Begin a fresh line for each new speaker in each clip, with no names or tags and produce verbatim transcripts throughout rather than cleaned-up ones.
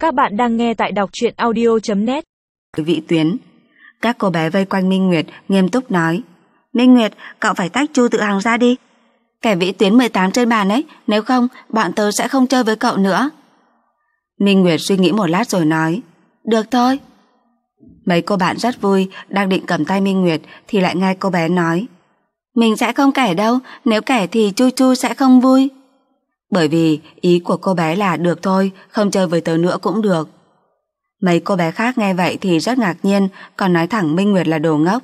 Các bạn đang nghe tại đọc truyện audio chấm net.
Vĩ Tuyến. Các cô bé vây quanh Minh Nguyệt nghiêm túc nói: Minh Nguyệt, cậu phải tách Chu Tự Hằng ra đi. Kẻ Vĩ Tuyến mười tám trên bàn ấy, nếu không bọn tớ sẽ không chơi với cậu nữa. Minh Nguyệt suy nghĩ một lát rồi nói: Được thôi. Mấy cô bạn rất vui, đang định cầm tay Minh Nguyệt thì lại nghe cô bé nói: Mình sẽ không kể đâu, nếu kể thì Chu Chu sẽ không vui. Bởi vì ý của cô bé là được thôi, không chơi với tớ nữa cũng được. Mấy cô bé khác nghe vậy thì rất ngạc nhiên, còn nói thẳng Minh Nguyệt là đồ ngốc.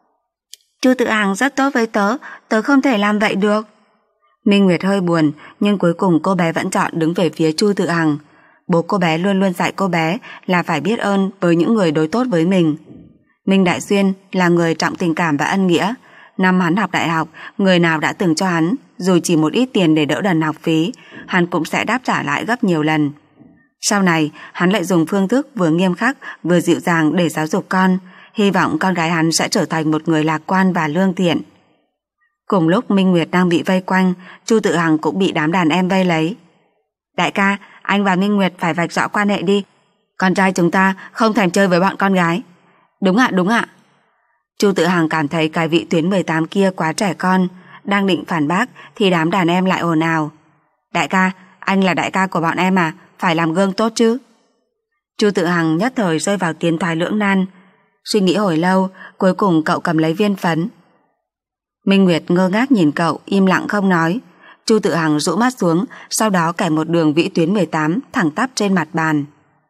Chu Tự Hằng rất tốt với tớ, tớ không thể làm vậy được. Minh Nguyệt hơi buồn, nhưng cuối cùng cô bé vẫn chọn đứng về phía Chu Tự Hằng. Bố cô bé luôn luôn dạy cô bé là phải biết ơn với những người đối tốt với mình. Minh Đại Xuyên là người trọng tình cảm và ân nghĩa. Năm hắn học đại học, người nào đã từng cho hắn dù chỉ một ít tiền để đỡ đần học phí, hắn cũng sẽ đáp trả lại gấp nhiều lần. Sau này, hắn lại dùng phương thức vừa nghiêm khắc vừa dịu dàng để giáo dục con, hy vọng con gái hắn sẽ trở thành một người lạc quan và lương thiện. Cùng lúc Minh Nguyệt đang bị vây quanh, Chu Tự Hằng cũng bị đám đàn em vây lấy. Đại ca, anh và Minh Nguyệt phải vạch rõ quan hệ đi. Con trai chúng ta không thèm chơi với bọn con gái. Đúng ạ, đúng ạ. Chu Tự Hằng cảm thấy cái Vĩ Tuyến mười tám kia quá trẻ con, đang định phản bác thì đám đàn em lại ồn ào. Đại ca, anh là đại ca của bọn em à, phải làm gương tốt chứ. Chu Tự Hằng nhất thời rơi vào tiến thoái lưỡng nan. Suy nghĩ hồi lâu, cuối cùng cậu cầm lấy viên phấn. Minh Nguyệt ngơ ngác nhìn cậu, im lặng không nói. Chu Tự Hằng rũ mắt xuống, sau đó kẻ một đường Vĩ Tuyến mười tám thẳng tắp trên mặt bàn.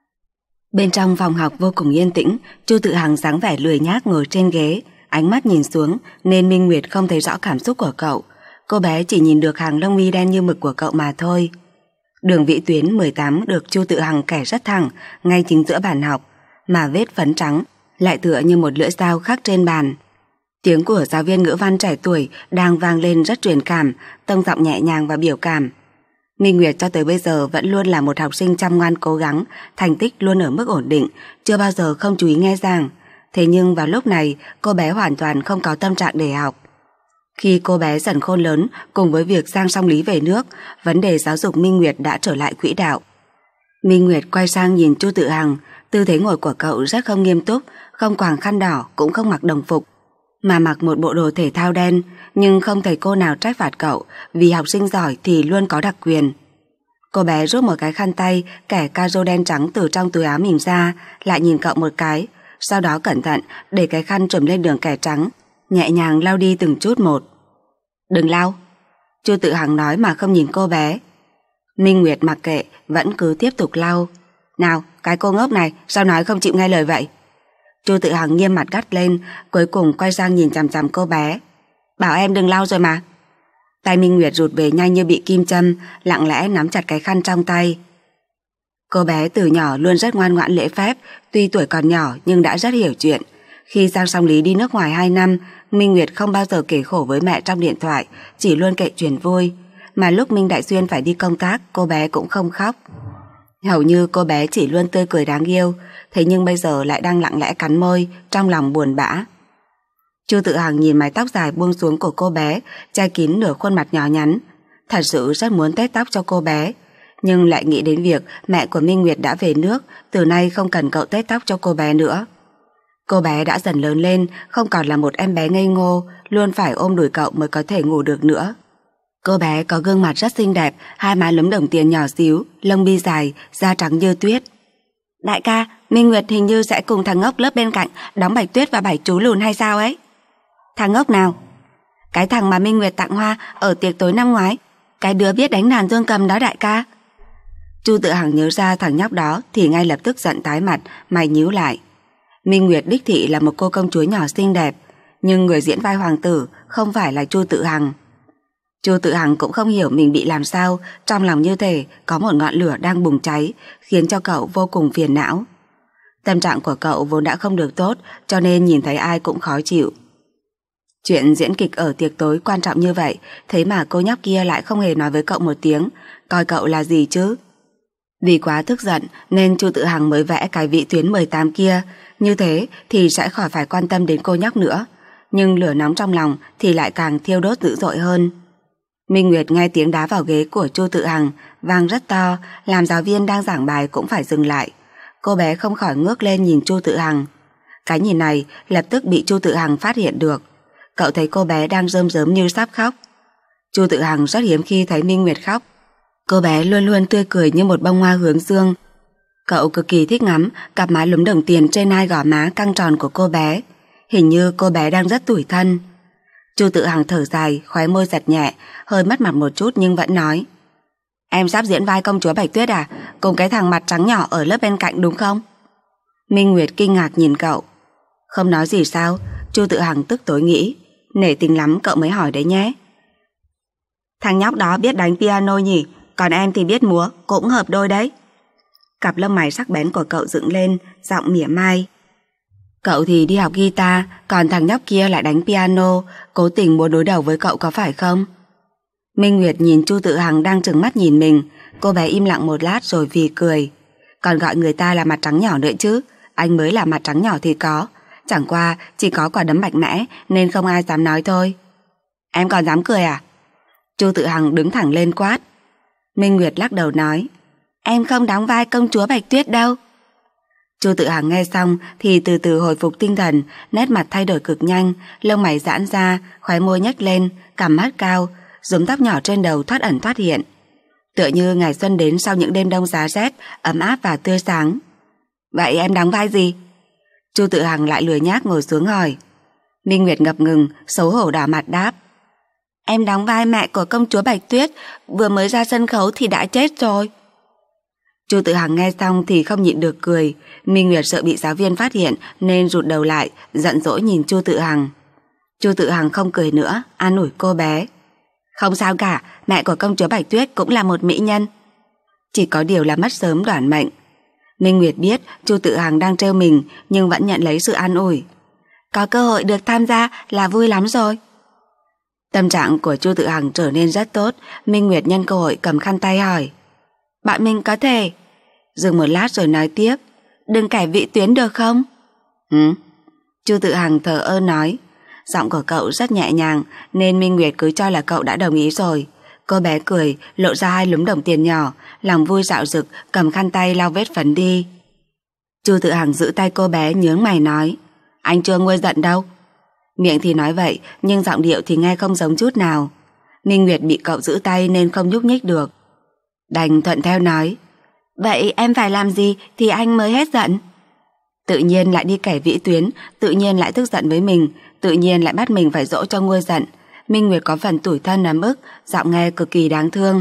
Bên trong phòng học vô cùng yên tĩnh, Chu Tự Hằng dáng vẻ lười nhác ngồi trên ghế, ánh mắt nhìn xuống nên Minh Nguyệt không thấy rõ cảm xúc của cậu. Cô bé chỉ nhìn được hàng lông mi đen như mực của cậu mà thôi. Đường Vĩ Tuyến mười tám được Chu Tự Hằng kẻ rất thẳng ngay chính giữa bàn học, mà vết phấn trắng lại tựa như một lưỡi dao khắc trên bàn. Tiếng của giáo viên ngữ văn trẻ tuổi đang vang lên rất truyền cảm, tông giọng nhẹ nhàng và biểu cảm. Minh Nguyệt cho tới bây giờ vẫn luôn là một học sinh chăm ngoan cố gắng, thành tích luôn ở mức ổn định, chưa bao giờ không chú ý nghe giảng. Thế nhưng vào lúc này, cô bé hoàn toàn không có tâm trạng để học. Khi cô bé dần khôn lớn, cùng với việc sang song lý về nước, vấn đề giáo dục Minh Nguyệt đã trở lại quỹ đạo. Minh Nguyệt quay sang nhìn Chu Tự Hằng, tư thế ngồi của cậu rất không nghiêm túc, không quàng khăn đỏ, cũng không mặc đồng phục, mà mặc một bộ đồ thể thao đen, nhưng không thầy cô nào trách phạt cậu, vì học sinh giỏi thì luôn có đặc quyền. Cô bé rút một cái khăn tay kẻ caro đen trắng từ trong túi áo mình ra, lại nhìn cậu một cái, sau đó cẩn thận để cái khăn trùm lên đường kẻ trắng, nhẹ nhàng lau đi từng chút một. Đừng lau, Chu Tự Hằng nói mà không nhìn cô bé. Minh Nguyệt mặc kệ, vẫn cứ tiếp tục lau. Nào, cái cô ngốc này, sao nói không chịu nghe lời vậy? Chu Tự Hằng nghiêm mặt gắt lên, cuối cùng quay sang nhìn chằm chằm cô bé. Bảo em đừng lau rồi mà. Tay Minh Nguyệt rụt về nhanh như bị kim châm, lặng lẽ nắm chặt cái khăn trong tay. Cô bé từ nhỏ luôn rất ngoan ngoãn lễ phép, tuy tuổi còn nhỏ nhưng đã rất hiểu chuyện. Khi sang song lý đi nước ngoài hai năm, Minh Nguyệt không bao giờ kể khổ với mẹ trong điện thoại, chỉ luôn kể chuyện vui. Mà lúc Minh Đại Xuyên phải đi công tác, cô bé cũng không khóc. Hầu như cô bé chỉ luôn tươi cười đáng yêu, thế nhưng bây giờ lại đang lặng lẽ cắn môi, trong lòng buồn bã. Chu Tự Hằng nhìn mái tóc dài buông xuống của cô bé, che kín nửa khuôn mặt nhỏ nhắn. Thật sự rất muốn tết tóc cho cô bé, nhưng lại nghĩ đến việc mẹ của Minh Nguyệt đã về nước, từ nay không cần cậu tết tóc cho cô bé nữa. Cô bé đã dần lớn lên, không còn là một em bé ngây ngô, luôn phải ôm đùi cậu mới có thể ngủ được nữa. Cô bé có gương mặt rất xinh đẹp, hai má lúm đồng tiền nhỏ xíu, lông mi dài, da trắng như tuyết. Đại ca, Minh Nguyệt hình như sẽ cùng thằng ngốc lớp bên cạnh đóng Bạch Tuyết và Bảy Chú Lùn hay sao ấy? Thằng ngốc nào? Cái thằng mà Minh Nguyệt tặng hoa ở tiệc tối năm ngoái, cái đứa biết đánh đàn dương cầm đó đại ca. Chu Tự Hằng nhớ ra thằng nhóc đó thì ngay lập tức giận tái mặt, mày nhíu lại. Minh Nguyệt đích thị là một cô công chúa nhỏ xinh đẹp, nhưng người diễn vai hoàng tử không phải là Chu Tự Hằng. Chu Tự Hằng cũng không hiểu mình bị làm sao, trong lòng như thể có một ngọn lửa đang bùng cháy, khiến cho cậu vô cùng phiền não. Tâm trạng của cậu vốn đã không được tốt, cho nên nhìn thấy ai cũng khó chịu. Chuyện diễn kịch ở tiệc tối quan trọng như vậy, thế mà cô nhóc kia lại không hề nói với cậu một tiếng, coi cậu là gì chứ? Vì quá tức giận nên Chu Tự Hằng mới vẽ cái Vĩ Tuyến mười tám kia, như thế thì sẽ khỏi phải quan tâm đến cô nhóc nữa, nhưng lửa nóng trong lòng thì lại càng thiêu đốt dữ dội hơn. Minh Nguyệt nghe tiếng đá vào ghế của Chu Tự Hằng vang rất to, làm giáo viên đang giảng bài cũng phải dừng lại. Cô bé không khỏi ngước lên nhìn Chu Tự Hằng. Cái nhìn này lập tức bị Chu Tự Hằng phát hiện được. Cậu thấy cô bé đang rơm rớm như sắp khóc. Chu Tự Hằng rất hiếm khi thấy Minh Nguyệt khóc. Cô bé luôn luôn tươi cười như một bông hoa hướng dương. Cậu cực kỳ thích ngắm cặp má lúm đồng tiền trên hai gò má căng tròn của cô bé. Hình như cô bé đang rất tủi thân. Chu Tự Hằng thở dài, khóe môi giật nhẹ, hơi mất mặt một chút nhưng vẫn nói: Em sắp diễn vai công chúa Bạch Tuyết à? Cùng cái thằng mặt trắng nhỏ ở lớp bên cạnh đúng không? Minh Nguyệt kinh ngạc nhìn cậu. Không nói gì sao? Chu Tự Hằng tức tối nghĩ, nể tình lắm cậu mới hỏi đấy nhé. Thằng nhóc đó biết đánh piano nhỉ? Còn em thì biết múa, cũng hợp đôi đấy. Cặp lông mày sắc bén của cậu dựng lên, giọng mỉa mai. Cậu thì đi học guitar, còn thằng nhóc kia lại đánh piano, cố tình muốn đối đầu với cậu có phải không? Minh Nguyệt nhìn Chu Tự Hằng đang trừng mắt nhìn mình. Cô bé im lặng một lát rồi vì cười. Còn gọi người ta là mặt trắng nhỏ nữa chứ? Anh mới là mặt trắng nhỏ thì có. Chẳng qua chỉ có quả đấm mạnh mẽ nên không ai dám nói thôi. Em còn dám cười à? Chu Tự Hằng đứng thẳng lên quát. Minh Nguyệt lắc đầu nói: Em không đóng vai công chúa Bạch Tuyết đâu. Chu Tự Hằng nghe xong thì từ từ hồi phục tinh thần, nét mặt thay đổi cực nhanh, lông mày giãn ra, khóe môi nhếch lên, cằm mắt cao, rúm tóc nhỏ trên đầu thoát ẩn thoát hiện. Tựa như ngày xuân đến sau những đêm đông giá rét, ấm áp và tươi sáng. Vậy em đóng vai gì? Chu Tự Hằng lại lười nhác ngồi xuống hỏi. Minh Nguyệt ngập ngừng, xấu hổ đỏ mặt đáp: Em đóng vai mẹ của công chúa Bạch Tuyết, vừa mới ra sân khấu thì đã chết rồi. Chu Tự Hằng nghe xong thì không nhịn được cười. Minh Nguyệt sợ bị giáo viên phát hiện nên rụt đầu lại, giận dỗi nhìn Chu Tự Hằng. Chu Tự Hằng không cười nữa, an ủi cô bé: Không sao cả, mẹ của công chúa Bạch Tuyết cũng là một mỹ nhân. Chỉ có điều là mất sớm đoản mệnh. Minh Nguyệt biết Chu Tự Hằng đang trêu mình nhưng vẫn nhận lấy sự an ủi. Có cơ hội được tham gia là vui lắm rồi. Tâm trạng của Chu Tự Hằng trở nên rất tốt. Minh Nguyệt nhân cơ hội cầm khăn tay hỏi: Bạn mình có thể... Dừng một lát rồi nói tiếp: Đừng cải vị Tuyến được không? Ừ. Chu Tự Hằng thờ ơ nói. Giọng của cậu rất nhẹ nhàng nên Minh Nguyệt cứ cho là cậu đã đồng ý rồi. Cô bé cười, lộ ra hai lúm đồng tiền nhỏ, lòng vui dạo dực, cầm khăn tay lau vết phấn đi. Chu Tự Hằng giữ tay cô bé nhướng mày nói: Anh chưa nguôi giận đâu. Miệng thì nói vậy nhưng giọng điệu thì nghe không giống chút nào. Minh Nguyệt bị cậu giữ tay nên không nhúc nhích được, đành thuận theo nói: Vậy em phải làm gì thì anh mới hết giận? Tự nhiên lại đi kể vĩ Tuyến, tự nhiên lại tức giận với mình, tự nhiên lại bắt mình phải dỗ cho nguôi giận. Minh Nguyệt có phần tủi thân ấm ức, giọng nghe cực kỳ đáng thương.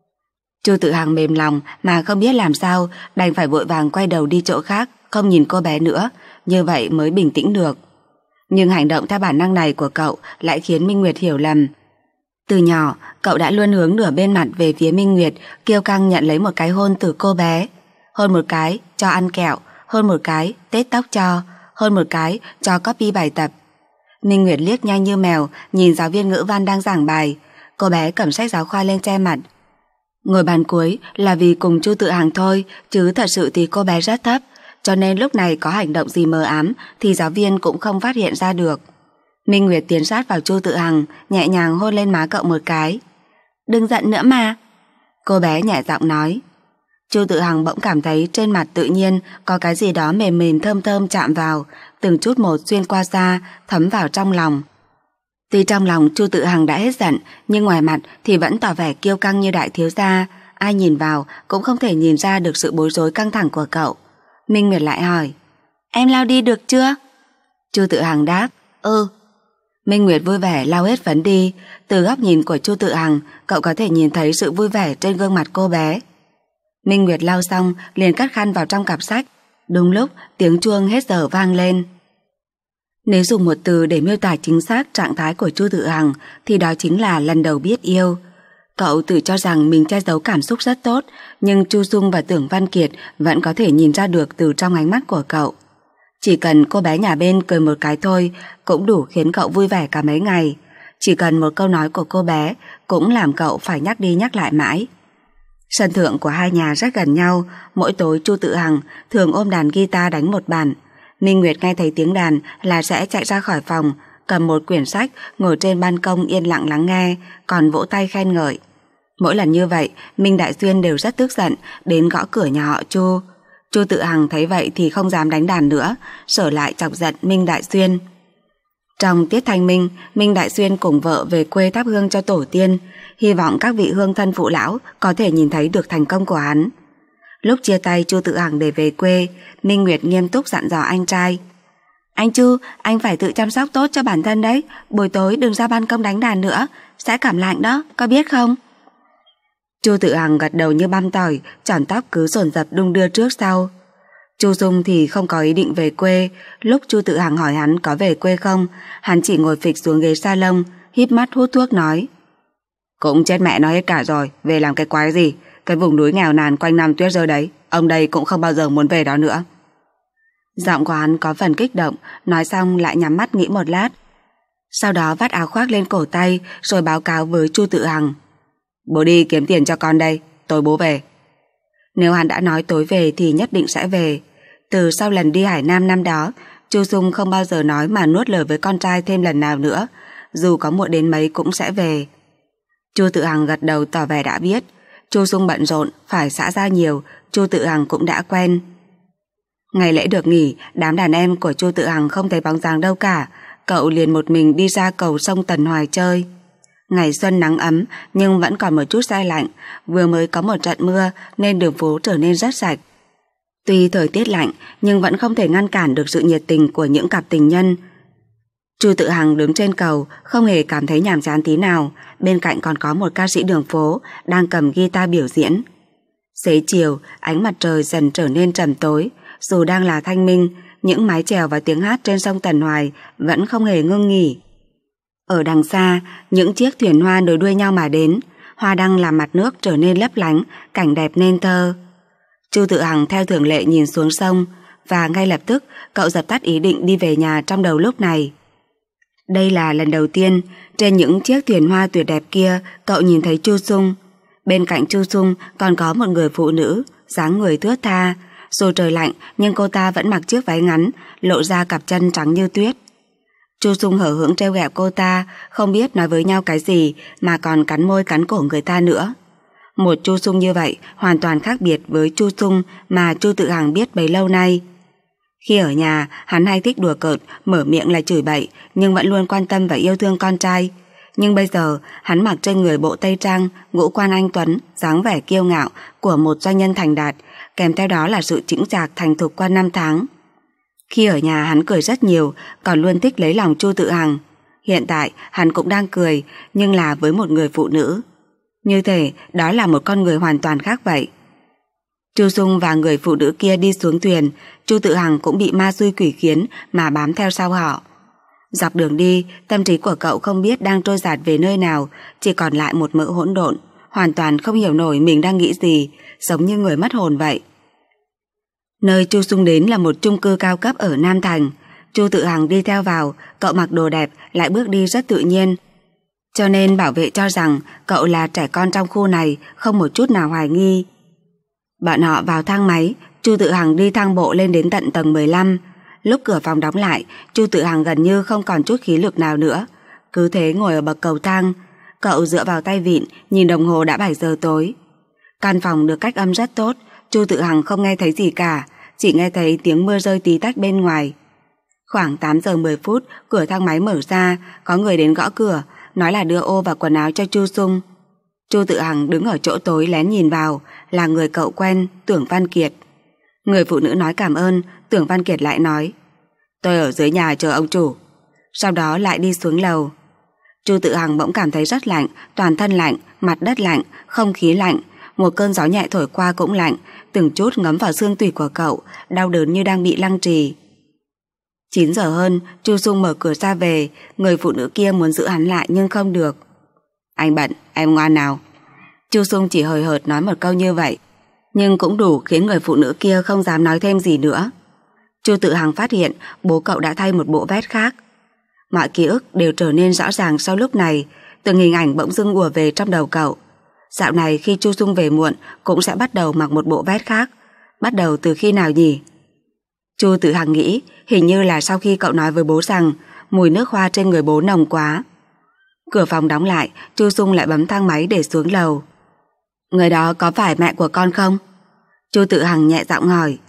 Chu Tự Hằng mềm lòng mà không biết làm sao, đành phải vội vàng quay đầu đi chỗ khác, không nhìn cô bé nữa, như vậy mới bình tĩnh được. Nhưng hành động theo bản năng này của cậu lại khiến Minh Nguyệt hiểu lầm. Từ nhỏ, cậu đã luôn hướng nửa bên mặt về phía Minh Nguyệt, kiêu căng nhận lấy một cái hôn từ cô bé. Hôn một cái, cho ăn kẹo, hôn một cái, tết tóc cho, hôn một cái, cho copy bài tập. Minh Nguyệt liếc nhanh như mèo, nhìn giáo viên ngữ văn đang giảng bài. Cô bé cầm sách giáo khoa lên che mặt. Ngồi bàn cuối là vì cùng Chu Tự Hằng thôi, chứ thật sự thì cô bé rất thấp, cho nên lúc này có hành động gì mờ ám thì giáo viên cũng không phát hiện ra được. Minh Nguyệt tiến sát vào Chu Tự Hằng, nhẹ nhàng hôn lên má cậu một cái. Đừng giận nữa mà. Cô bé nhẹ giọng nói. Chu Tự Hằng bỗng cảm thấy trên mặt tự nhiên có cái gì đó mềm mềm thơm thơm chạm vào, từng chút một xuyên qua da, thấm vào trong lòng. Tuy trong lòng Chu Tự Hằng đã hết giận, nhưng ngoài mặt thì vẫn tỏ vẻ kiêu căng như đại thiếu gia. Ai nhìn vào cũng không thể nhìn ra được sự bối rối căng thẳng của cậu. Minh Nguyệt lại hỏi: Em lau đi được chưa? Chu Tự Hằng đáp: Ừ. Minh Nguyệt vui vẻ lau hết phấn đi. Từ góc nhìn của Chu Tự Hằng, cậu có thể nhìn thấy sự vui vẻ trên gương mặt cô bé. Minh Nguyệt lau xong liền cất khăn vào trong cặp sách. Đúng lúc tiếng chuông hết giờ vang lên. Nếu dùng một từ để miêu tả chính xác trạng thái của Chu Tự Hằng thì đó chính là lần đầu biết yêu. Cậu tự cho rằng mình che giấu cảm xúc rất tốt, nhưng Chu Dung và Tưởng Văn Kiệt vẫn có thể nhìn ra được từ trong ánh mắt của cậu. Chỉ cần cô bé nhà bên cười một cái thôi cũng đủ khiến cậu vui vẻ cả mấy ngày. Chỉ cần một câu nói của cô bé cũng làm cậu phải nhắc đi nhắc lại mãi. Sân thượng của hai nhà rất gần nhau. Mỗi tối Chu Tự Hằng thường ôm đàn guitar đánh một bản. Minh Nguyệt nghe thấy tiếng đàn là sẽ chạy ra khỏi phòng, cầm một quyển sách, ngồi trên ban công yên lặng lắng nghe, còn vỗ tay khen ngợi. Mỗi lần như vậy, Minh Đại Xuyên đều rất tức giận, đến gõ cửa nhà họ Chu. Chu Tự Hằng thấy vậy thì không dám đánh đàn nữa, sở lại chọc giận Minh Đại Xuyên. Trong tiết thanh minh, Minh Đại Xuyên cùng vợ về quê thắp hương cho tổ tiên, hy vọng các vị hương thân phụ lão có thể nhìn thấy được thành công của hắn. Lúc chia tay Chu Tự Hằng để về quê, Minh Nguyệt nghiêm túc dặn dò anh trai. Anh Chu, anh phải tự chăm sóc tốt cho bản thân đấy, buổi tối đừng ra ban công đánh đàn nữa, sẽ cảm lạnh đó, có biết không? Chu Tự Hằng gật đầu như băm tỏi, tròn tóc cứ dồn dập đung đưa trước sau. Chu Dung thì không có ý định về quê. Lúc Chu Tự Hằng hỏi hắn có về quê không, hắn chỉ ngồi phịch xuống ghế salon, híp mắt hút thuốc nói: Cũng chết mẹ nó hết cả rồi, về làm cái quái gì? Cái vùng núi nghèo nàn quanh năm tuyết rơi đấy, ông đây cũng không bao giờ muốn về đó nữa. Giọng của hắn có phần kích động, nói xong lại nhắm mắt nghĩ một lát. Sau đó vắt áo khoác lên cổ tay, rồi báo cáo với Chu Tự Hằng: Bố đi kiếm tiền cho con đây, tối bố về. Nếu hắn đã nói tối về thì nhất định sẽ về. Từ sau lần đi Hải Nam năm đó, Chu Dung không bao giờ nói mà nuốt lời với con trai thêm lần nào nữa, dù có muộn đến mấy cũng sẽ về. Chu Tự Hằng gật đầu tỏ vẻ đã biết. Chu Dung bận rộn, phải xã giao nhiều, Chu Tự Hằng cũng đã quen. Ngày lễ được nghỉ, đám đàn em của Chu Tự Hằng không thấy bóng dáng đâu cả, cậu liền một mình đi ra cầu sông Tần Hoài chơi. Ngày xuân nắng ấm nhưng vẫn còn một chút se lạnh, vừa mới có một trận mưa nên đường phố trở nên rất sạch. Tuy thời tiết lạnh nhưng vẫn không thể ngăn cản được sự nhiệt tình của những cặp tình nhân. Chu Tự Hằng đứng trên cầu không hề cảm thấy nhàm chán tí nào, bên cạnh còn có một ca sĩ đường phố đang cầm guitar biểu diễn. Xế chiều, ánh mặt trời dần trở nên trầm tối, dù đang là thanh minh, những mái chèo và tiếng hát trên sông Tần Hoài vẫn không hề ngưng nghỉ. Ở đằng xa, những chiếc thuyền hoa nối đuôi nhau mà đến, hoa đăng làm mặt nước trở nên lấp lánh, cảnh đẹp nên thơ. Chu Tự Hằng theo thường lệ nhìn xuống sông, và ngay lập tức cậu dập tắt ý định đi về nhà trong đầu lúc này. Đây là lần đầu tiên trên những chiếc thuyền hoa tuyệt đẹp kia cậu nhìn thấy Chu Dung. Bên cạnh Chu Dung còn có một người phụ nữ, dáng người thướt tha. Dù trời lạnh nhưng cô ta vẫn mặc chiếc váy ngắn, lộ ra cặp chân trắng như tuyết. Chu Dung hở hững trêu ghẹo cô ta, không biết nói với nhau cái gì mà còn cắn môi cắn cổ người ta nữa. Một Chu Dung như vậy hoàn toàn khác biệt với Chu Dung mà Chu Tự Hằng biết bấy lâu nay. Khi ở nhà, hắn hay thích đùa cợt, mở miệng là chửi bậy, nhưng vẫn luôn quan tâm và yêu thương con trai. Nhưng bây giờ, hắn mặc trên người bộ tây trang, ngũ quan anh tuấn, dáng vẻ kiêu ngạo của một doanh nhân thành đạt, kèm theo đó là sự chững chạc thành thục qua năm tháng. Khi ở nhà hắn cười rất nhiều, còn luôn thích lấy lòng Chu Tự Hằng. Hiện tại, hắn cũng đang cười, nhưng là với một người phụ nữ. Như thể đó là một con người hoàn toàn khác vậy. Chu Dung và người phụ nữ kia đi xuống thuyền, Chu Tự Hằng cũng bị ma xui quỷ khiến mà bám theo sau họ. Dọc đường đi, tâm trí của cậu không biết đang trôi dạt về nơi nào, chỉ còn lại một mớ hỗn độn, hoàn toàn không hiểu nổi mình đang nghĩ gì, giống như người mất hồn vậy. Nơi Chu Dung đến là một chung cư cao cấp ở Nam Thành. Chu Tự Hằng đi theo vào, cậu mặc đồ đẹp, lại bước đi rất tự nhiên. Cho nên bảo vệ cho rằng cậu là trẻ con trong khu này, không một chút nào hoài nghi. Bọn họ vào thang máy, Chu Tự Hằng đi thang bộ lên đến tận tầng mười lăm. Lúc cửa phòng đóng lại, Chu Tự Hằng gần như không còn chút khí lực nào nữa. Cứ thế ngồi ở bậc cầu thang, cậu dựa vào tay vịn, nhìn đồng hồ đã bảy giờ tối. Căn phòng được cách âm rất tốt, Chu Tự Hằng không nghe thấy gì cả, chỉ nghe thấy tiếng mưa rơi tí tách bên ngoài. Khoảng tám giờ mười phút, cửa thang máy mở ra, có người đến gõ cửa, nói là đưa ô và quần áo cho Chu Dung. Chu Tự Hằng đứng ở chỗ tối lén nhìn vào, là người cậu quen, Tưởng Văn Kiệt. Người phụ nữ nói cảm ơn, Tưởng Văn Kiệt lại nói: Tôi ở dưới nhà chờ ông chủ. Sau đó lại đi xuống lầu. Chu Tự Hằng bỗng cảm thấy rất lạnh, toàn thân lạnh, mặt đất lạnh, không khí lạnh, một cơn gió nhẹ thổi qua cũng lạnh, từng chút ngấm vào xương tủy của cậu, đau đớn như đang bị lăng trì. chín giờ hơn, Chu Dung mở cửa ra về, người phụ nữ kia muốn giữ hắn lại nhưng không được. Anh bận, em ngoan nào. Chu Dung chỉ hời hợt nói một câu như vậy, nhưng cũng đủ khiến người phụ nữ kia không dám nói thêm gì nữa. Chu Tự Hằng phát hiện bố cậu đã thay một bộ vest khác. Mọi ký ức đều trở nên rõ ràng sau lúc này, từng hình ảnh bỗng dưng ùa về trong đầu cậu. Dạo này khi Chu Dung về muộn cũng sẽ bắt đầu mặc một bộ vest khác. Bắt đầu từ khi nào nhỉ? Chu Tự Hằng nghĩ hình như là sau khi cậu nói với bố rằng mùi nước hoa trên người bố nồng quá. Cửa phòng đóng lại, Chu Dung lại bấm thang máy để xuống lầu. Người đó có phải mẹ của con không? Chu Tự Hằng nhẹ giọng hỏi.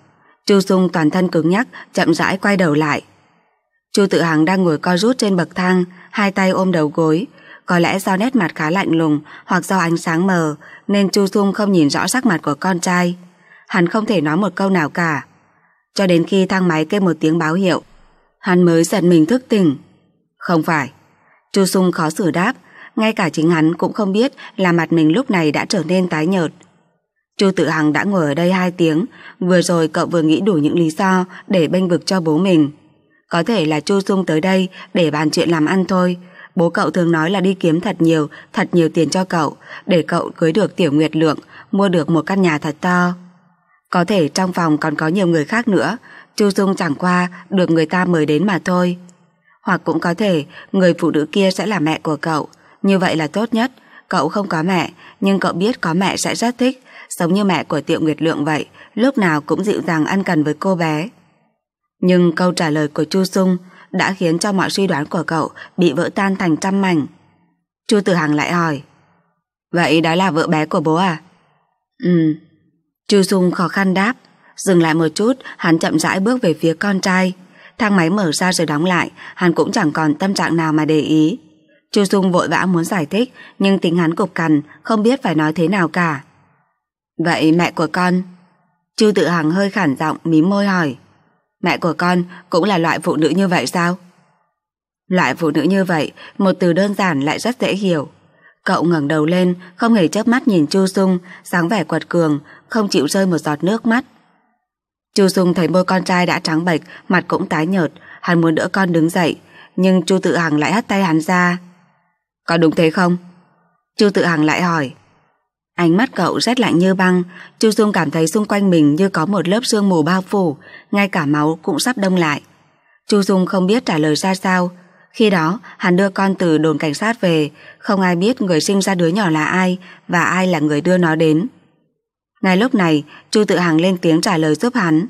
Chu Sung toàn thân cứng nhắc, chậm rãi quay đầu lại. Chu Tự Hằng đang ngồi co rút trên bậc thang, hai tay ôm đầu gối. Có lẽ do nét mặt khá lạnh lùng hoặc do ánh sáng mờ nên Chu Sung không nhìn rõ sắc mặt của con trai. Hắn không thể nói một câu nào cả. Cho đến khi thang máy kêu một tiếng báo hiệu, hắn mới giật mình thức tỉnh. Không phải. Chu Sung khó xử đáp, ngay cả chính hắn cũng không biết là mặt mình lúc này đã trở nên tái nhợt. Chu Tự Hằng đã ngồi ở đây hai tiếng, vừa rồi cậu vừa nghĩ đủ những lý do để bênh vực cho bố mình. Có thể là Chu Sung tới đây để bàn chuyện làm ăn thôi. Bố cậu thường nói là đi kiếm thật nhiều, thật nhiều tiền cho cậu, để cậu cưới được Tiểu Nguyệt Lượng, mua được một căn nhà thật to. Có thể trong phòng còn có nhiều người khác nữa, Chu Sung chẳng qua được người ta mời đến mà thôi. Hoặc cũng có thể người phụ nữ kia sẽ là mẹ của cậu, như vậy là tốt nhất. Cậu không có mẹ, nhưng cậu biết có mẹ sẽ rất thích, giống như mẹ của Tiểu Nguyệt Lượng vậy, lúc nào cũng dịu dàng ân cần với cô bé. Nhưng câu trả lời của Chu Sung đã khiến cho mọi suy đoán của cậu bị vỡ tan thành trăm mảnh. Chu Tử Hằng lại hỏi, vậy đó là vợ bé của bố à? Ừ. Chu Sung khó khăn đáp. Dừng lại một chút, hắn chậm rãi bước về phía con trai. Thang máy mở ra rồi đóng lại, hắn cũng chẳng còn tâm trạng nào mà để ý. Chu Sung vội vã muốn giải thích, nhưng tính hắn cục cằn, không biết phải nói thế nào cả. Vậy mẹ của con? Chu Tự Hằng hơi khản giọng mím môi hỏi. Mẹ của con cũng là loại phụ nữ như vậy sao? Loại phụ nữ như vậy, một từ đơn giản lại rất dễ hiểu. Cậu ngẩng đầu lên, không hề chớp mắt nhìn Chu Sung, dáng vẻ quật cường, không chịu rơi một giọt nước mắt. Chu Sung thấy môi con trai đã trắng bệch, mặt cũng tái nhợt, hắn muốn đỡ con đứng dậy, nhưng Chu Tự Hằng lại hất tay hắn ra. Có đúng thế không? Chu Tự Hằng lại hỏi. Ánh mắt cậu rét lạnh như băng. Chu Sung cảm thấy xung quanh mình như có một lớp sương mù bao phủ, ngay cả máu cũng sắp đông lại. Chu Sung không biết trả lời ra sao. Khi đó hắn đưa con từ đồn cảnh sát về, không ai biết người sinh ra đứa nhỏ là ai và ai là người đưa nó đến. Ngay lúc này Chu Tự Hằng lên tiếng trả lời giúp hắn.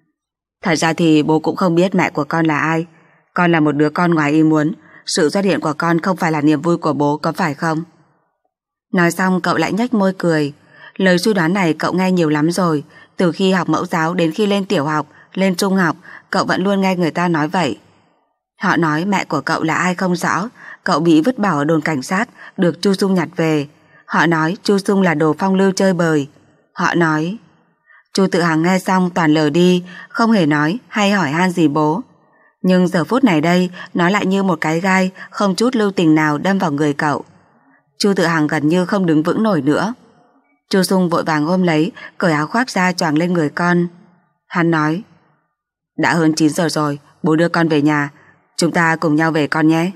Thật ra thì bố cũng không biết mẹ của con là ai. Con là một đứa con ngoài ý muốn. Sự xuất hiện của con không phải là niềm vui của bố, có phải không? Nói xong cậu lại nhếch môi cười. Lời suy đoán này cậu nghe nhiều lắm rồi. Từ khi học mẫu giáo đến khi lên tiểu học, lên trung học, cậu vẫn luôn nghe người ta nói vậy. Họ nói mẹ của cậu là ai không rõ. Cậu bị vứt bỏ ở đồn cảnh sát, được Chu Sung nhặt về. Họ nói Chu Sung là đồ phong lưu chơi bời. Họ nói... Chu Tự Hằng nghe xong toàn lờ đi, không hề nói hay hỏi han gì bố. Nhưng giờ phút này đây, nó lại như một cái gai không chút lưu tình nào đâm vào người cậu. Chu Tự Hằng gần như không đứng vững nổi nữa. Chu Sung vội vàng ôm lấy, cởi áo khoác ra choàng lên người con. Hắn nói, đã hơn chín giờ rồi, bố đưa con về nhà, chúng ta cùng nhau về con nhé.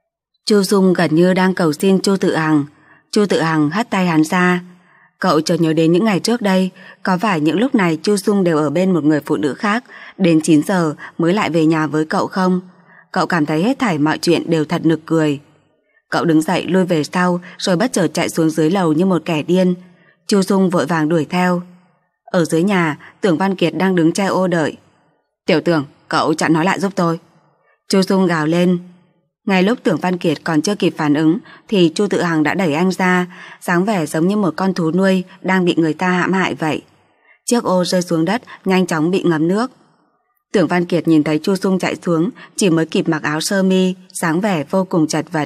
Chu Sung gần như đang cầu xin Chu Tự Hằng. Chu Tự Hằng hất tay hắn ra. Cậu chợt nhớ đến những ngày trước đây, có phải những lúc này Chu Sung đều ở bên một người phụ nữ khác, đến chín giờ mới lại về nhà với cậu không? Cậu cảm thấy hết thảy mọi chuyện đều thật nực cười. Cậu đứng dậy lui về sau, rồi bất chợt chạy xuống dưới lầu như một kẻ điên. Chu Sung vội vàng đuổi theo. Ở dưới nhà, Tưởng Văn Kiệt đang đứng che ô đợi. Tiểu Tưởng, cậu chặn nó lại giúp tôi. Chu Sung gào lên. Ngay lúc Tưởng Văn Kiệt còn chưa kịp phản ứng thì Chu Tự Hằng đã đẩy anh ra, dáng vẻ giống như một con thú nuôi đang bị người ta hãm hại vậy. Chiếc ô rơi xuống đất, nhanh chóng bị ngấm nước. Tưởng Văn Kiệt nhìn thấy Chu Sung chạy xuống, chỉ mới kịp mặc áo sơ mi, dáng vẻ vô cùng chật vật.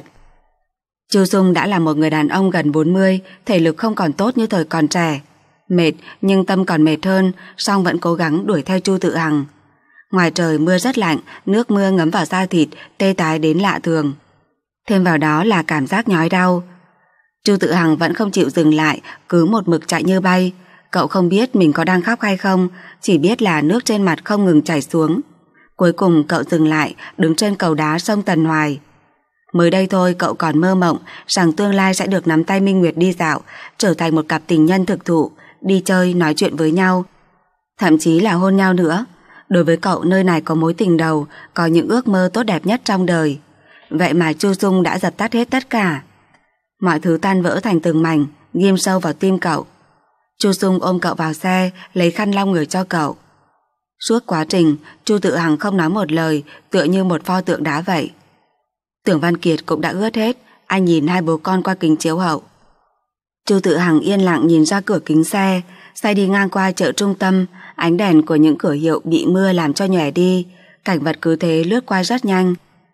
Chu Sung đã là một người đàn ông gần bốn mươi, thể lực không còn tốt như thời còn trẻ. Mệt nhưng tâm còn mệt hơn, song vẫn cố gắng đuổi theo Chu Tự Hằng. Ngoài trời mưa rất lạnh, nước mưa ngấm vào da thịt, tê tái đến lạ thường. Thêm vào đó là cảm giác nhói đau. Chu Tự Hằng vẫn không chịu dừng lại, cứ một mực chạy như bay. Cậu không biết mình có đang khóc hay không, chỉ biết là nước trên mặt không ngừng chảy xuống. Cuối cùng cậu dừng lại, đứng trên cầu đá sông Tần Hoài. Mới đây thôi cậu còn mơ mộng rằng tương lai sẽ được nắm tay Minh Nguyệt đi dạo, trở thành một cặp tình nhân thực thụ, đi chơi, nói chuyện với nhau, thậm chí là hôn nhau nữa. Đối với cậu nơi này có mối tình đầu, có những ước mơ tốt đẹp nhất trong đời. Vậy mà Chu Sung đã dập tắt hết tất cả. Mọi thứ tan vỡ thành từng mảnh, ghim sâu vào tim cậu. Chu Sung ôm cậu vào xe, lấy khăn lau người cho cậu. Suốt quá trình, Chu Tự Hằng không nói một lời, tựa như một pho tượng đá vậy. Tưởng Văn Kiệt cũng đã ướt hết, anh nhìn hai bố con qua kính chiếu hậu. Chu Tự Hằng yên lặng nhìn ra cửa kính xe, xe đi ngang qua chợ trung tâm, ánh đèn của những cửa hiệu bị mưa làm cho nhòe đi, cảnh vật cứ thế lướt qua rất nhanh.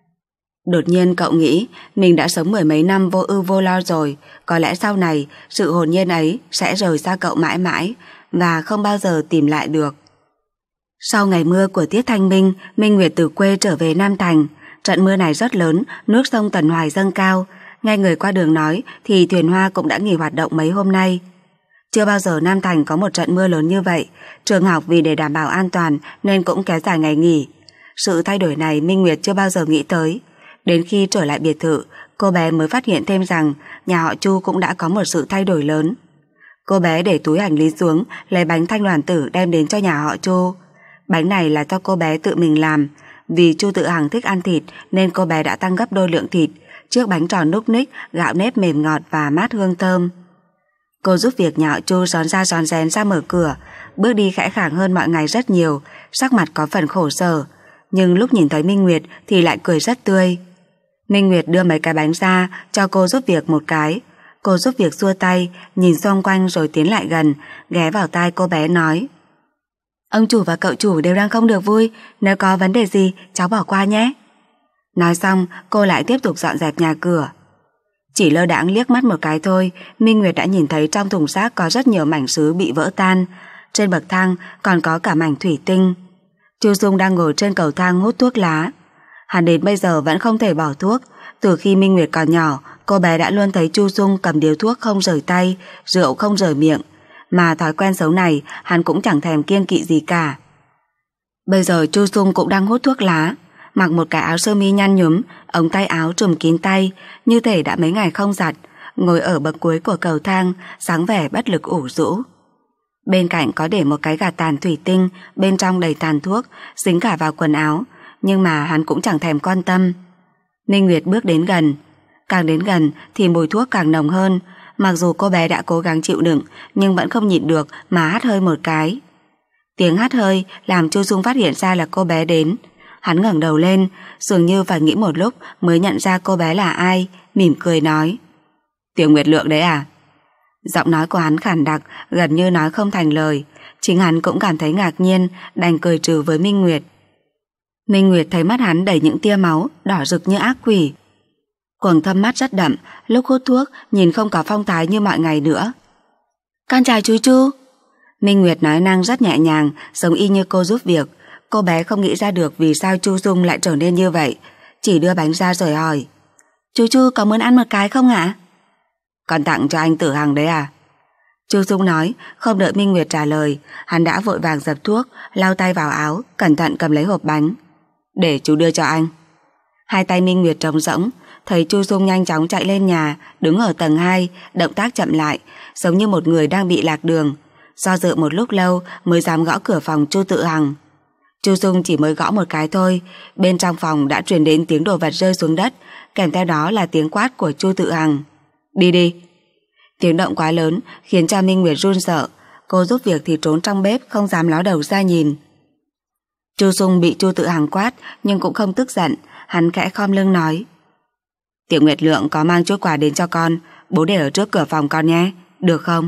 Đột nhiên cậu nghĩ mình đã sống mười mấy năm vô ưu vô lo rồi, có lẽ sau này sự hồn nhiên ấy sẽ rời xa cậu mãi mãi và không bao giờ tìm lại được. Sau ngày mưa của tiết thanh minh, Minh Nguyệt từ quê trở về Nam Thành. Trận mưa này rất lớn, nước sông Tần Hoài dâng cao. Nghe người qua đường nói thì thuyền hoa cũng đã nghỉ hoạt động mấy hôm nay. Chưa bao giờ Nam Thành có một trận mưa lớn như vậy. Trường học vì để đảm bảo an toàn nên cũng kéo dài ngày nghỉ. Sự thay đổi này Minh Nguyệt chưa bao giờ nghĩ tới. Đến khi trở lại biệt thự, cô bé mới phát hiện thêm rằng nhà họ Chu cũng đã có một sự thay đổi lớn. Cô bé để túi hành lý xuống, lấy bánh thanh đoàn tử đem đến cho nhà họ Chu. Bánh này là do cô bé tự mình làm. Vì Chu Tự Hằng thích ăn thịt nên cô bé đã tăng gấp đôi lượng thịt. Chiếc bánh tròn núc ních, gạo nếp mềm ngọt và mát hương thơm. Cô giúp việc nhà họ Chu xón ra xón rén ra mở cửa, bước đi khẽ khàng hơn mọi ngày rất nhiều, sắc mặt có phần khổ sở. Nhưng lúc nhìn thấy Minh Nguyệt thì lại cười rất tươi. Minh Nguyệt đưa mấy cái bánh ra cho cô giúp việc một cái. Cô giúp việc xua tay, nhìn xung quanh rồi tiến lại gần, ghé vào tai cô bé nói: Ông chủ và cậu chủ đều đang không được vui, nếu có vấn đề gì cháu bỏ qua nhé. Nói xong cô lại tiếp tục dọn dẹp nhà cửa. Chỉ lơ đãng liếc mắt một cái thôi, Minh Nguyệt đã nhìn thấy trong thùng rác có rất nhiều mảnh sứ bị vỡ tan. Trên bậc thang còn có cả mảnh thủy tinh. Chu Dung đang ngồi trên cầu thang hút thuốc lá. Hắn đến bây giờ vẫn không thể bỏ thuốc. Từ khi Minh Nguyệt còn nhỏ, cô bé đã luôn thấy Chu Dung cầm điếu thuốc không rời tay, rượu không rời miệng. Mà thói quen xấu này hắn cũng chẳng thèm kiêng kỵ gì cả. Bây giờ Chu Dung cũng đang hút thuốc lá, mặc một cái áo sơ mi nhăn nhúm, ống tay áo trùm kín tay, như thể đã mấy ngày không giặt, ngồi ở bậc cuối của cầu thang, dáng vẻ bất lực ủ rũ. Bên cạnh có để một cái gạt tàn thủy tinh, bên trong đầy tàn thuốc, dính cả vào quần áo, nhưng mà hắn cũng chẳng thèm quan tâm. Minh Nguyệt bước đến gần, càng đến gần thì mùi thuốc càng nồng hơn. Mặc dù cô bé đã cố gắng chịu đựng nhưng vẫn không nhịn được mà hắt hơi một cái. Tiếng hắt hơi làm Chu Dung phát hiện ra là cô bé đến. Hắn ngẩng đầu lên, dường như phải nghĩ một lúc mới nhận ra cô bé là ai, mỉm cười nói: Tiểu Nguyệt Lượng đấy à? Giọng nói của hắn khàn đặc, gần như nói không thành lời. Chính hắn cũng cảm thấy ngạc nhiên, đành cười trừ với Minh Nguyệt. Minh Nguyệt thấy mắt hắn đầy những tia máu, đỏ rực như ác quỷ. Quầng thâm mắt rất đậm, lúc hút thuốc nhìn không có phong thái như mọi ngày nữa. Con chào chú Chu. Minh Nguyệt nói năng rất nhẹ nhàng, giống y như cô giúp việc. Cô bé không nghĩ ra được vì sao Chu Dung lại trở nên như vậy, chỉ đưa bánh ra rồi hỏi: Chú Chu có muốn ăn một cái không ạ? Con tặng cho anh Tử Hằng đấy à? Chu Dung nói, không đợi Minh Nguyệt trả lời, hắn đã vội vàng dập thuốc, lau tay vào áo, cẩn thận cầm lấy hộp bánh. Để chú đưa cho anh. Hai tay Minh Nguyệt trống rỗng, thấy Chu Dung nhanh chóng chạy lên nhà, đứng ở tầng hai, động tác chậm lại, giống như một người đang bị lạc đường. Do dự một lúc lâu mới dám gõ cửa phòng Chu Tự Hằng. Chu Dung chỉ mới gõ một cái thôi, bên trong phòng đã truyền đến tiếng đồ vật rơi xuống đất, kèm theo đó là tiếng quát của Chu Tự Hằng. Đi đi. Tiếng động quá lớn khiến cho Minh Nguyệt run sợ, cô giúp việc thì trốn trong bếp không dám ló đầu ra nhìn. Chu Dung bị Chu Tự Hằng quát nhưng cũng không tức giận, hắn khẽ khom lưng nói: Tiểu Nguyệt Lượng có mang chút quà đến cho con, bố để ở trước cửa phòng con nhé, được không?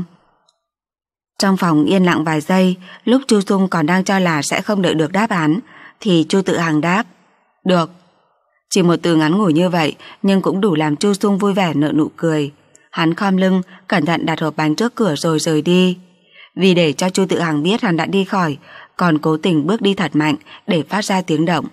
Trong phòng yên lặng vài giây, lúc Chu Dung còn đang cho là sẽ không đợi được đáp án thì Chu Tự Hằng đáp: Được. Chỉ một từ ngắn ngủi như vậy nhưng cũng đủ làm Chu Dung vui vẻ nở nụ cười. Hắn khom lưng, cẩn thận đặt hộp bánh trước cửa rồi rời đi. Vì để cho Chu Tự Hằng biết hắn đã đi khỏi, còn cố tình bước đi thật mạnh để phát ra tiếng động.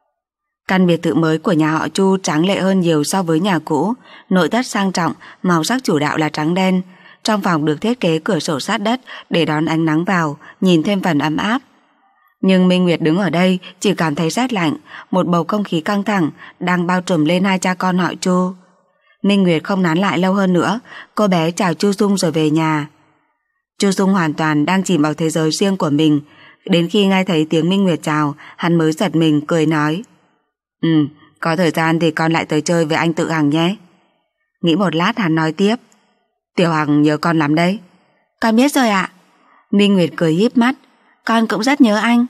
Căn biệt thự mới của nhà họ Chu tráng lệ hơn nhiều so với nhà cũ, nội thất sang trọng, màu sắc chủ đạo là trắng đen. Trong phòng được thiết kế cửa sổ sát đất để đón ánh nắng vào, nhìn thêm phần ấm áp. Nhưng Minh Nguyệt đứng ở đây chỉ cảm thấy rét lạnh, một bầu không khí căng thẳng đang bao trùm lên hai cha con họ Chu. Minh Nguyệt không nán lại lâu hơn nữa, cô bé chào Chu Dung rồi về nhà. Chu Dung hoàn toàn đang chìm vào thế giới riêng của mình. Đến khi nghe thấy tiếng Minh Nguyệt chào, hắn mới giật mình cười nói: Ừ, có thời gian thì con lại tới chơi với anh Tự Hằng nhé. Nghĩ một lát hắn nói tiếp: Tiểu Hằng nhớ con lắm đấy. Con biết rồi ạ. Minh Nguyệt cười híp mắt: Con cũng rất nhớ anh.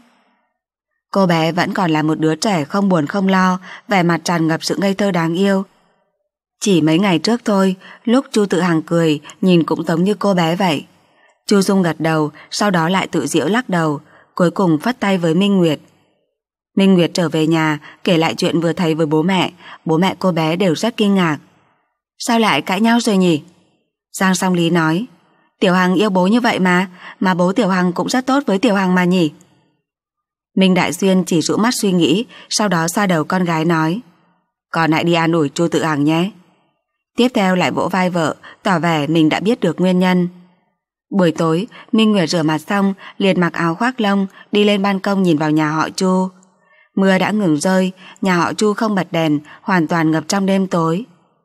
Cô bé vẫn còn là một đứa trẻ không buồn không lo, vẻ mặt tràn ngập sự ngây thơ đáng yêu. Chỉ mấy ngày trước thôi, lúc Chu Tự Hằng cười, nhìn cũng giống như cô bé vậy. Chu Dung gật đầu, sau đó lại tự giễu lắc đầu. cuối cùng phất tay với Minh Nguyệt. Minh Nguyệt trở về nhà, kể lại chuyện vừa thấy với bố mẹ. Bố mẹ cô bé đều rất kinh ngạc. Sao lại cãi nhau rồi nhỉ? Giang Song Lý nói, Tiểu Hằng yêu bố như vậy mà, mà bố Tiểu Hằng cũng rất tốt với Tiểu Hằng mà nhỉ. Minh Đại Xuyên chỉ rũ mắt suy nghĩ, sau đó xoa đầu con gái nói, con hãy đi an ủi Chu Tự Hằng nhé. Tiếp theo lại vỗ vai vợ, tỏ vẻ mình đã biết được nguyên nhân. Buổi tối, Minh Nguyệt rửa mặt xong, liền mặc áo khoác lông, đi lên ban công nhìn vào nhà họ Chu. Mưa đã ngừng rơi, nhà họ Chu không bật đèn, hoàn toàn ngập trong đêm tối.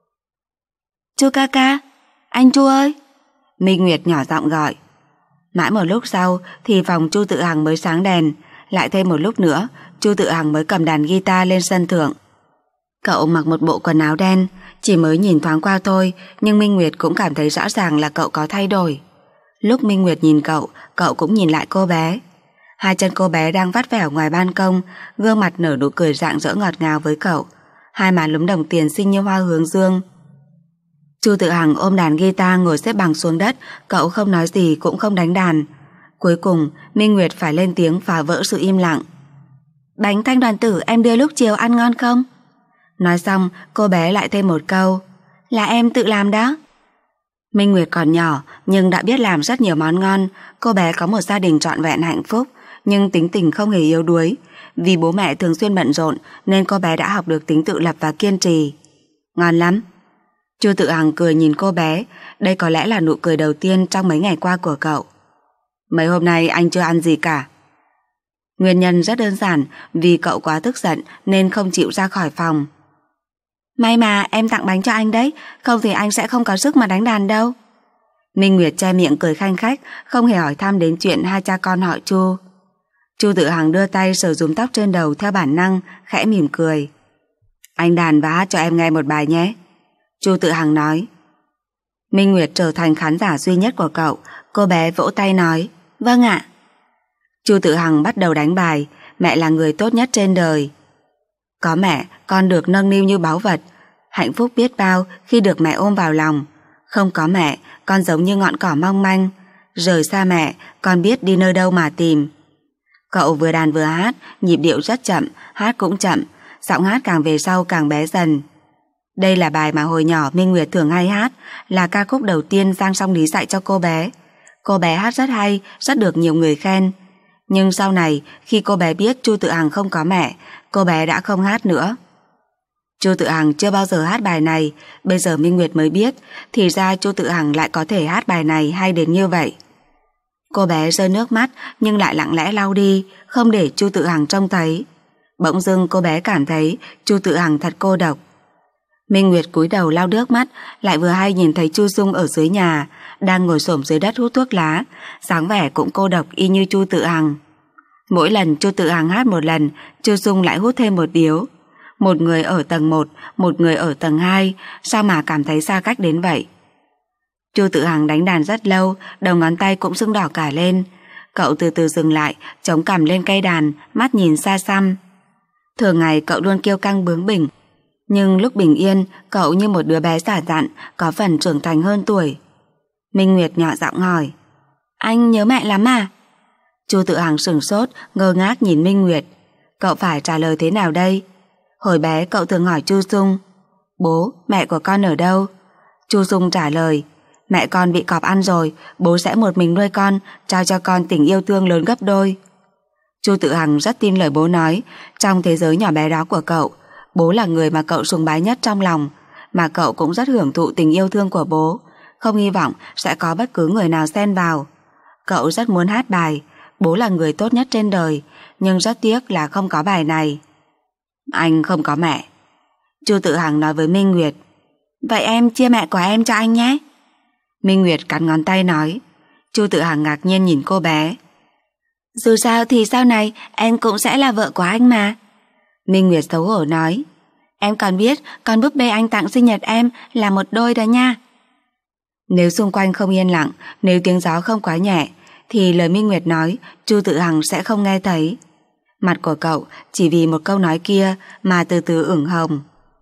Chu ca ca, anh Chu ơi! Minh Nguyệt nhỏ giọng gọi. Mãi một lúc sau thì phòng Chu Tự Hằng mới sáng đèn, lại thêm một lúc nữa, Chu Tự Hằng mới cầm đàn guitar lên sân thượng. Cậu mặc một bộ quần áo đen, chỉ mới nhìn thoáng qua thôi, nhưng Minh Nguyệt cũng cảm thấy rõ ràng là cậu có thay đổi. Lúc Minh Nguyệt nhìn cậu, cậu cũng nhìn lại cô bé. Hai chân cô bé đang vắt vẻo ngoài ban công, gương mặt nở nụ cười rạng rỡ ngọt ngào với cậu, hai má lúm đồng tiền xinh như hoa hướng dương. Chu Tự Hằng ôm đàn guitar ngồi xếp bằng xuống đất, cậu không nói gì cũng không đánh đàn. Cuối cùng, Minh Nguyệt phải lên tiếng phá vỡ sự im lặng. Bánh thanh đoàn tử em đưa lúc chiều ăn ngon không? Nói xong, cô bé lại thêm một câu, là em tự làm đó. Minh Nguyệt còn nhỏ nhưng đã biết làm rất nhiều món ngon. Cô bé có một gia đình trọn vẹn hạnh phúc, nhưng tính tình không hề yếu đuối. Vì bố mẹ thường xuyên bận rộn nên cô bé đã học được tính tự lập và kiên trì. Ngon lắm. Chu Tự Hằng cười nhìn cô bé. Đây có lẽ là nụ cười đầu tiên trong mấy ngày qua của cậu. Mấy hôm nay anh chưa ăn gì cả. Nguyên nhân rất đơn giản, vì cậu quá tức giận nên không chịu ra khỏi phòng. May mà em tặng bánh cho anh đấy, không thì anh sẽ không có sức mà đánh đàn đâu. Minh Nguyệt che miệng cười khanh khách, không hề hỏi thăm đến chuyện hai cha con họ Chu. Chu Tự Hằng đưa tay sờ rúm tóc trên đầu theo bản năng, khẽ mỉm cười. Anh đàn và hát cho em nghe một bài nhé. Chu Tự Hằng nói. Minh Nguyệt trở thành khán giả duy nhất của cậu. Cô bé vỗ tay nói, vâng ạ. Chu Tự Hằng bắt đầu đánh bài, mẹ là người tốt nhất trên đời. Có mẹ, con được nâng niu như báu vật. Hạnh phúc biết bao khi được mẹ ôm vào lòng. Không có mẹ, con giống như ngọn cỏ mong manh. Rời xa mẹ, con biết đi nơi đâu mà tìm. Cậu vừa đàn vừa hát, nhịp điệu rất chậm, hát cũng chậm, giọng hát càng về sau càng bé dần. Đây là bài mà hồi nhỏ Minh Nguyệt thường hay hát, là ca khúc đầu tiên Giang Song Lý dạy cho cô bé. Cô bé hát rất hay, rất được nhiều người khen. Nhưng sau này, khi cô bé biết Chu Tự Hằng không có mẹ, cô bé đã không hát nữa. Chu Tự Hằng chưa bao giờ hát bài này, bây giờ Minh Nguyệt mới biết, thì ra Chu Tự Hằng lại có thể hát bài này hay đến như vậy. Cô bé rơi nước mắt nhưng lại lặng lẽ lau đi, không để Chu Tự Hằng trông thấy. Bỗng dưng cô bé cảm thấy Chu Tự Hằng thật cô độc. Minh Nguyệt cúi đầu lau nước mắt, lại vừa hay nhìn thấy Chu Dung ở dưới nhà, đang ngồi xổm dưới đất hút thuốc lá, dáng vẻ cũng cô độc y như Chu Tự Hằng. Mỗi lần Chu Tự Hằng hát một lần, Chu Dung lại hút thêm một điếu. Một người ở tầng một, một người ở tầng hai, sao mà cảm thấy xa cách đến vậy? Chu Tự Hằng đánh đàn rất lâu, đầu ngón tay cũng sưng đỏ cả lên. Cậu từ từ dừng lại, chống cằm lên cây đàn, mắt nhìn xa xăm. Thường ngày cậu luôn kiêu căng bướng bỉnh, nhưng lúc bình yên, cậu như một đứa bé giả dặn, có phần trưởng thành hơn tuổi. Minh Nguyệt nhỏ giọng hỏi, anh nhớ mẹ lắm à? Chu Tự Hằng sửng sốt, ngơ ngác nhìn Minh Nguyệt. Cậu phải trả lời thế nào đây? Hồi bé cậu thường hỏi Chu Dung, bố, mẹ của con ở đâu? Chu Dung trả lời, mẹ con bị cọp ăn rồi, bố sẽ một mình nuôi con, trao cho con tình yêu thương lớn gấp đôi. Chu Tự Hằng rất tin lời bố nói, trong thế giới nhỏ bé đó của cậu, bố là người mà cậu sùng bái nhất trong lòng, mà cậu cũng rất hưởng thụ tình yêu thương của bố, không hy vọng sẽ có bất cứ người nào xen vào. Cậu rất muốn hát bài, bố là người tốt nhất trên đời, nhưng rất tiếc là không có bài này. Anh không có mẹ. Chu Tự Hằng nói với Minh Nguyệt, vậy em chia mẹ của em cho anh nhé. Minh Nguyệt cắn ngón tay nói. Chu Tự Hằng ngạc nhiên nhìn cô bé. Dù sao thì sau này em cũng sẽ là vợ của anh mà. Minh Nguyệt xấu hổ nói, em còn biết con búp bê anh tặng sinh nhật em là một đôi đó nha. Nếu xung quanh không yên lặng, nếu tiếng gió không quá nhẹ, thì lời Minh Nguyệt nói Chu Tự Hằng sẽ không nghe thấy. Mặt của cậu chỉ vì một câu nói kia mà từ từ ửng hồng.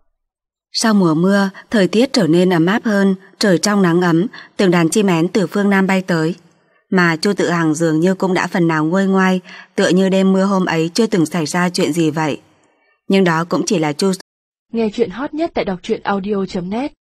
Sau mùa mưa, thời tiết trở nên ấm áp hơn, trời trong nắng ấm, từng đàn chim én từ phương Nam bay tới. Mà Chu Tự Hằng dường như cũng đã phần nào nguôi ngoai, tựa như đêm mưa hôm ấy chưa từng xảy ra chuyện gì vậy. Nhưng đó cũng chỉ là Chu.
Nghe chuyện hot nhất tại đọc truyện audio chấm net.